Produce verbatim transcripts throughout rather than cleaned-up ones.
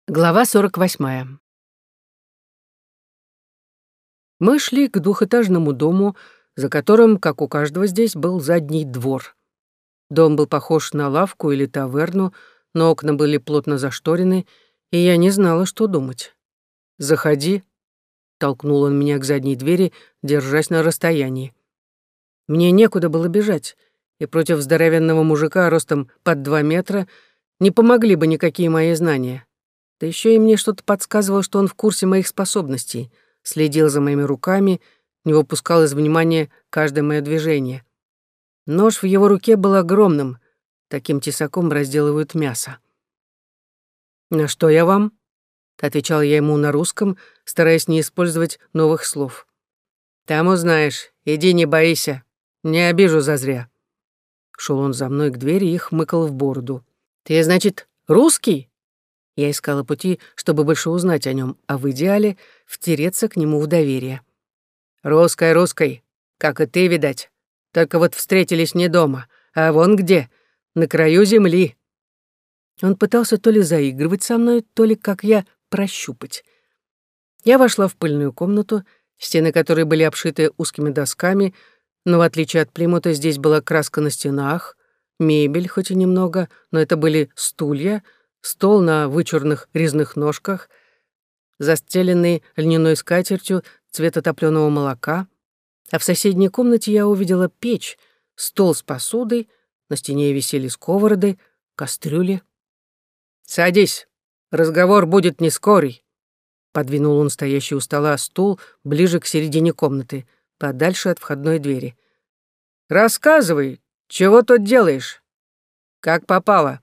Глава сорок восьмая. Мы шли к двухэтажному дому, за которым, как у каждого здесь, был задний двор. Дом был похож на лавку или таверну, но окна были плотно зашторены, и я не знала, что думать. «Заходи», — толкнул он меня к задней двери, держась на расстоянии. Мне некуда было бежать, и против здоровенного мужика ростом под два метра не помогли бы никакие мои знания. Да еще и мне что-то подсказывало, что он в курсе моих способностей, следил за моими руками, не выпускал из внимания каждое мое движение. Нож в его руке был огромным, таким тесаком разделывают мясо. «На что я вам?» — отвечал я ему на русском, стараясь не использовать новых слов. «Там узнаешь, иди не бойся, не обижу зазря». Шел он за мной к двери и хмыкал в бороду. «Ты, значит, русский?» Я искала пути, чтобы больше узнать о нем, а в идеале втереться к нему в доверие. «Русская, русской, как и ты, видать. Только вот встретились не дома, а вон где, на краю земли». Он пытался то ли заигрывать со мной, то ли, как я, прощупать. Я вошла в пыльную комнату, стены которой были обшиты узкими досками, но в отличие от Плимута здесь была краска на стенах, мебель, хоть и немного, но это были стулья, стол на вычурных резных ножках, застеленный льняной скатертью цвета топленого молока, а в соседней комнате я увидела печь, стол с посудой, на стене висели сковороды, кастрюли. «Садись, разговор будет не скорый», — подвинул он стоящий у стола стул ближе к середине комнаты, подальше от входной двери. «Рассказывай, чего тут делаешь? Как попало?»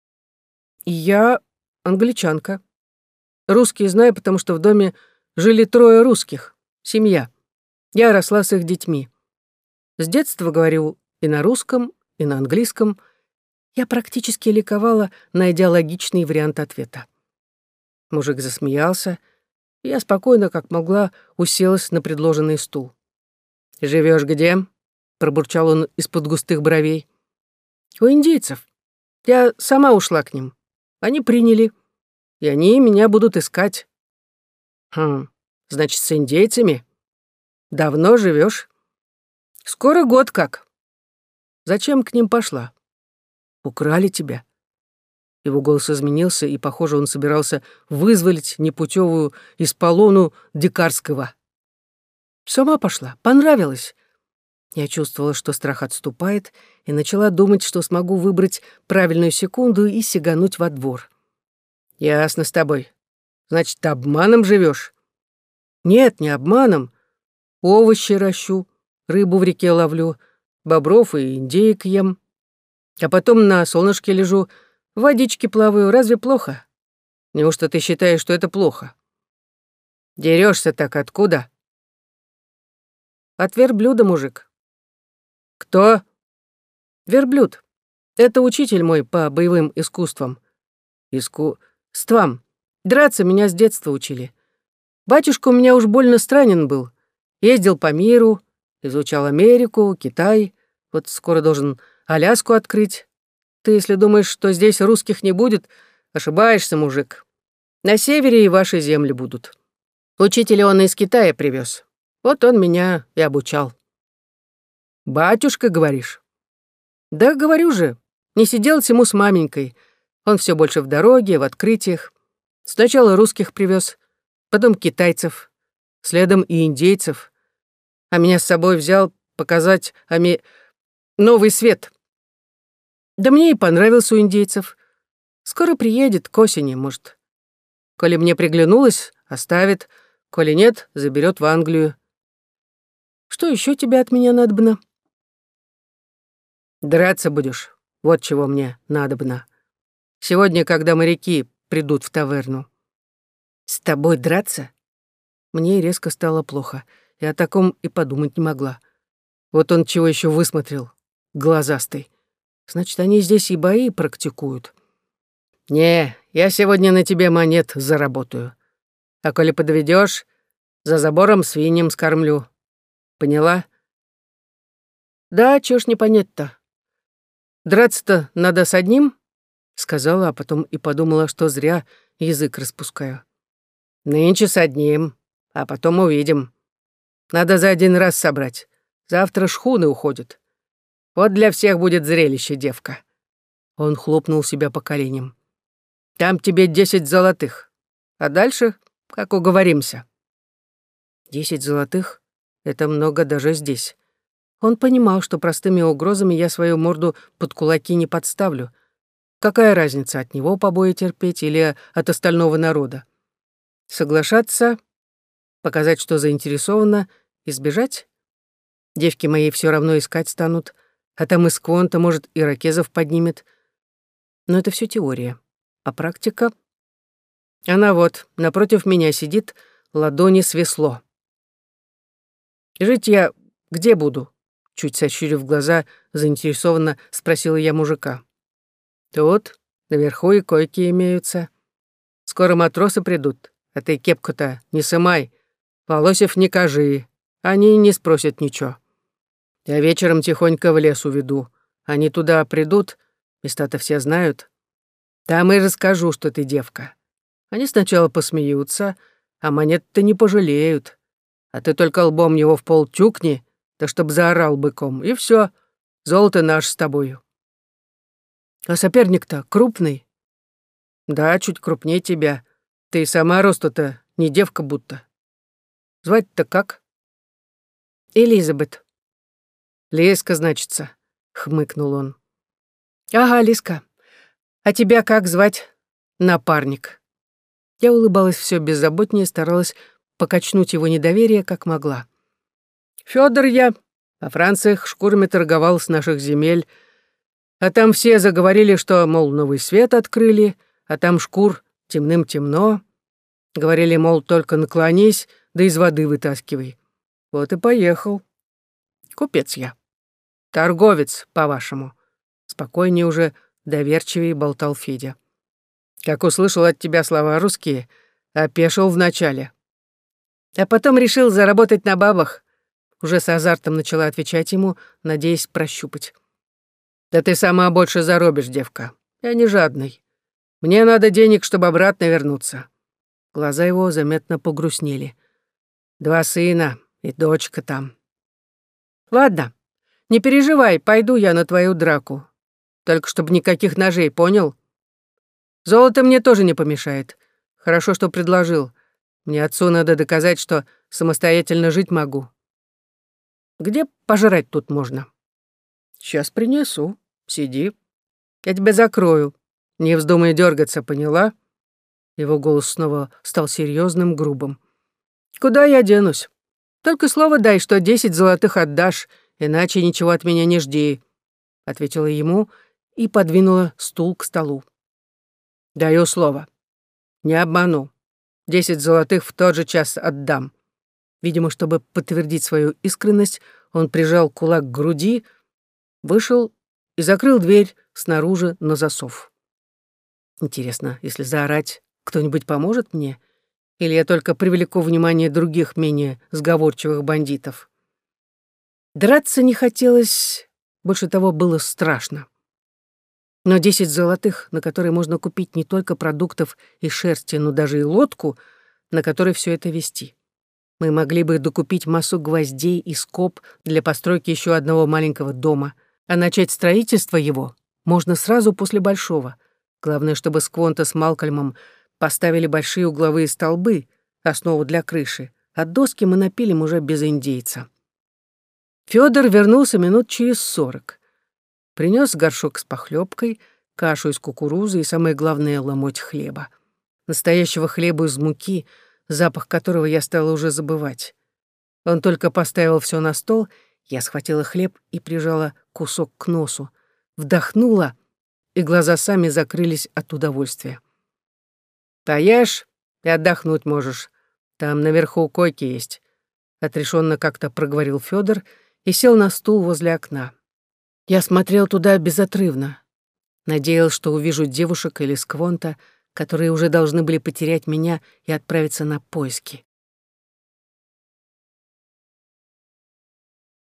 «Я англичанка. Русские знаю, потому что в доме жили трое русских, семья. Я росла с их детьми. С детства говорю и на русском, и на английском. Я практически ликовала, найдя логичный вариант ответа». Мужик засмеялся, и я спокойно, как могла, уселась на предложенный стул. «Живешь где?» — пробурчал он из-под густых бровей. «У индейцев. Я сама ушла к ним. Они приняли, и они меня будут искать». «Хм, значит, с индейцами? Давно живешь? Скоро год как. Зачем к ним пошла? Украли тебя». Его голос изменился, и, похоже, он собирался вызволить непутевую из полону дикарского. «Сама пошла, понравилось». Я чувствовала, что страх отступает, и начала думать, что смогу выбрать правильную секунду и сигануть во двор. «Ясно с тобой. Значит, обманом живешь?» «Нет, не обманом. Овощи ращу, рыбу в реке ловлю, бобров и индеек ем. А потом на солнышке лежу, в водичке плаваю. Разве плохо? Неужто ты считаешь, что это плохо? Дерешься так откуда?» «От верблюда, мужик». «Кто?» «Верблюд. Это учитель мой по боевым искусствам». «Искусствам. Драться меня с детства учили. Батюшка у меня уж больно странен был. Ездил по миру, изучал Америку, Китай. Вот скоро должен Аляску открыть. Ты, если думаешь, что здесь русских не будет, ошибаешься, мужик. На севере и ваши земли будут. Учителя он из Китая привез. Вот он меня и обучал». «Батюшка, говоришь?» «Да, говорю же, не сидел ему с маменькой. Он все больше в дороге, в открытиях. Сначала русских привез, потом китайцев, следом и индейцев. А меня с собой взял показать ами... новый свет. Да мне и понравился у индейцев. Скоро приедет, к осени, может. Коли мне приглянулось, оставит, коли нет, заберет в Англию. Что еще тебе от меня надобно?» «Драться будешь, вот чего мне надобно. Сегодня, когда моряки придут в таверну». «С тобой драться?» Мне резко стало плохо. Я о таком и подумать не могла. Вот он чего еще высмотрел, глазастый. Значит, они здесь и бои практикуют. «Не, я сегодня на тебе монет заработаю. А коли подведешь, за забором свиньям скормлю. Поняла?» «Да, чего ж не понять-то. Драться-то надо с одним, сказала, а потом и подумала, что зря язык распускаю. «Нынче с одним, а потом увидим. Надо за один раз собрать. Завтра шхуны уходят. Вот для всех будет зрелище, девка». Он хлопнул себя по коленям. «Там тебе десять золотых, а дальше, как уговоримся». Десять золотых — это много даже здесь. Он понимал, что простыми угрозами я свою морду под кулаки не подставлю. Какая разница, от него побои терпеть или от остального народа? Соглашаться, показать, что заинтересована, избежать? Девки мои все равно искать станут, а там из Квонта, может, иракезов поднимет. Но это все теория. А практика? Она вот напротив меня сидит, ладони свесло. «Жить я где буду?» Чуть сощурив глаза, заинтересованно спросила я мужика. «Тут, наверху и койки имеются. Скоро матросы придут, а ты кепку-то не сымай, волосев не кажи, они не спросят ничего. Я вечером тихонько в лес уведу, они туда придут, места-то все знают. Там и расскажу, что ты девка. Они сначала посмеются, а монет-то не пожалеют. А ты только лбом его в пол тюкни, да чтоб заорал быком, и все, золото наш с тобою». «А соперник-то крупный?» «Да, чуть крупнее тебя. Ты сама росту-то не девка будто. Звать-то как?» «Элизабет». «Леска, значится», — хмыкнул он. «Ага, Лиска. А тебя как звать?» «Напарник». Я улыбалась все беззаботнее, старалась покачнуть его недоверие, как могла. «Фёдор я, во Франциях шкурами торговал с наших земель, а там все заговорили, что, мол, новый свет открыли, а там шкур темным-темно. Говорили, мол, только наклонись, да из воды вытаскивай. Вот и поехал. Купец я. Торговец, по-вашему». Спокойнее уже, доверчивее болтал Федя. «Как услышал от тебя слова русские, опешил вначале. А потом решил заработать на бабах». Уже с азартом начала отвечать ему, надеясь прощупать. «Да ты сама больше заробишь, девка. Я не жадный. Мне надо денег, чтобы обратно вернуться». Глаза его заметно погрустнели. «Два сына и дочка там». «Ладно, не переживай, пойду я на твою драку. Только чтобы никаких ножей, понял? Золото мне тоже не помешает. Хорошо, что предложил. Мне отцу надо доказать, что самостоятельно жить могу. Где пожрать тут можно?» «Сейчас принесу. Сиди. Я тебя закрою. Не вздумай дергаться, поняла?» Его голос снова стал серьезным, грубым. «Куда я денусь? Только слово дай, что десять золотых отдашь, иначе ничего от меня не жди», — ответила ему и подвинула стул к столу. «Даю слово. Не обману. Десять золотых в тот же час отдам». Видимо, чтобы подтвердить свою искренность, он прижал кулак к груди, вышел и закрыл дверь снаружи на засов. Интересно, если заорать, кто-нибудь поможет мне? Или я только привлеку внимание других, менее сговорчивых бандитов? Драться не хотелось, больше того, было страшно. Но десять золотых, на которые можно купить не только продуктов и шерсти, но даже и лодку, на которой все это вести. Мы могли бы докупить массу гвоздей и скоб для постройки еще одного маленького дома, а начать строительство его можно сразу после большого. Главное, чтобы Сквонта с Малкольмом поставили большие угловые столбы, основу для крыши, а доски мы напилим уже без индейца. Фёдор вернулся минут через сорок. Принес горшок с похлебкой, кашу из кукурузы и, самое главное, ломоть хлеба. Настоящего хлеба из муки, запах которого я стала уже забывать. Он только поставил все на стол, я схватила хлеб и прижала кусок к носу, вдохнула, и глаза сами закрылись от удовольствия. «Поешь и отдохнуть можешь. Там наверху койки есть», — отрешенно как-то проговорил Фёдор и сел на стул возле окна. Я смотрел туда безотрывно. Надеялся, что увижу девушек или Сквонта, которые уже должны были потерять меня и отправиться на поиски.